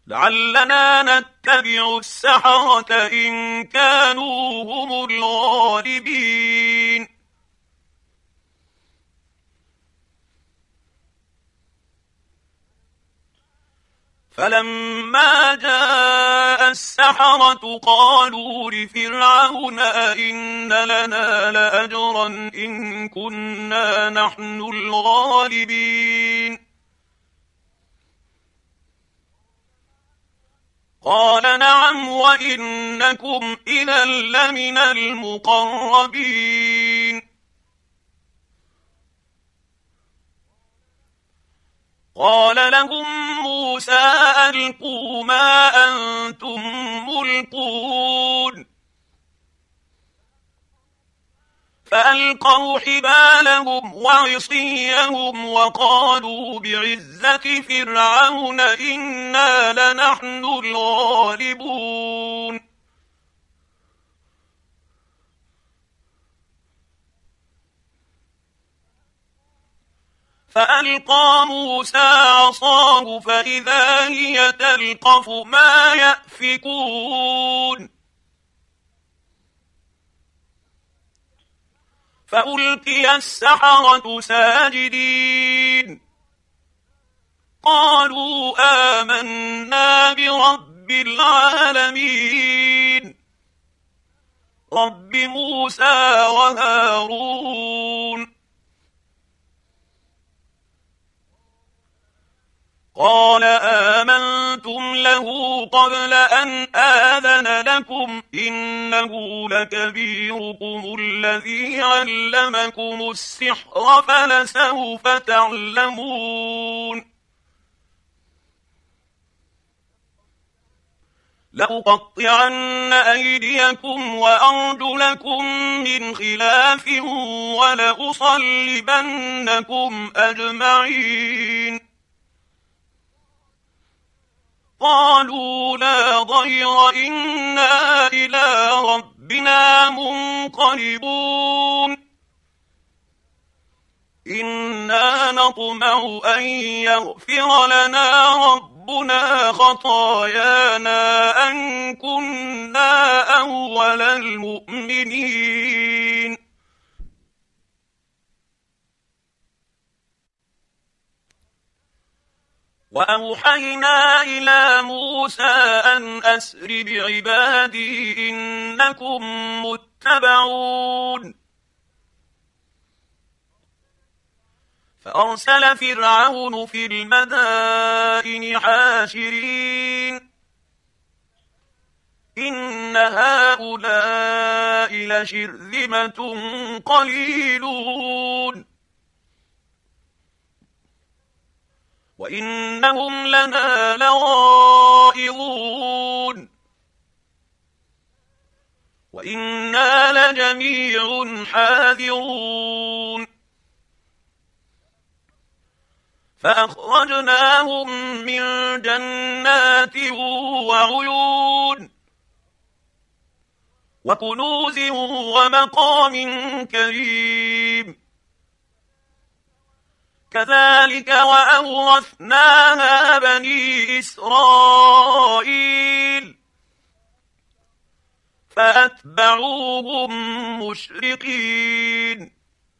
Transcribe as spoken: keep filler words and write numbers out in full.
لعلنا نتبع السحرة إن كانوا هم الغالبين. فلما جاء السحرة قالوا لفرعون أئن لنا لأجرا إن كنا نحن الغالبين. قال نعم وإنكم إذا لمن المقربين. قال لهم موسى ألقوا ما أنتم ملقون. فألقوا حبالهم وعصيهم وقالوا بعزة فرعون إنا لنحن الغالبون. فألقى موسى عصاه فإذا هي تلقف ما يأفكون. فألقي السحرة ساجدين قالوا آمنا برب العالمين رب موسى وهارون. قال آمنتم له قبل أن آذن لكم إنه لكبيركم الذي علمكم السحر فلسوف تعلمون. لأقطعن أيديكم وأرجلكم من خلاف ولأصلبنكم أجمعين. قالوا لا ضير إنا إلى ربنا منقلبون. إنا نطمع أن يغفر لنا ربنا خطايانا أن كنا أول المؤمنين. وأوحينا إلى موسى أن أسر بعبادي إنكم متبعون. فأرسل فرعون في المدائن حاشرين إن هؤلاء لشرذمة قليلون وإنهم لنا لغائظون وإنا لجميع حاذرون. فأخرجناهم من جنات وعيون وكنوز ومقام كريم. كذلك وأورثناها بني إسرائيل فأتبعوهم مشرقين.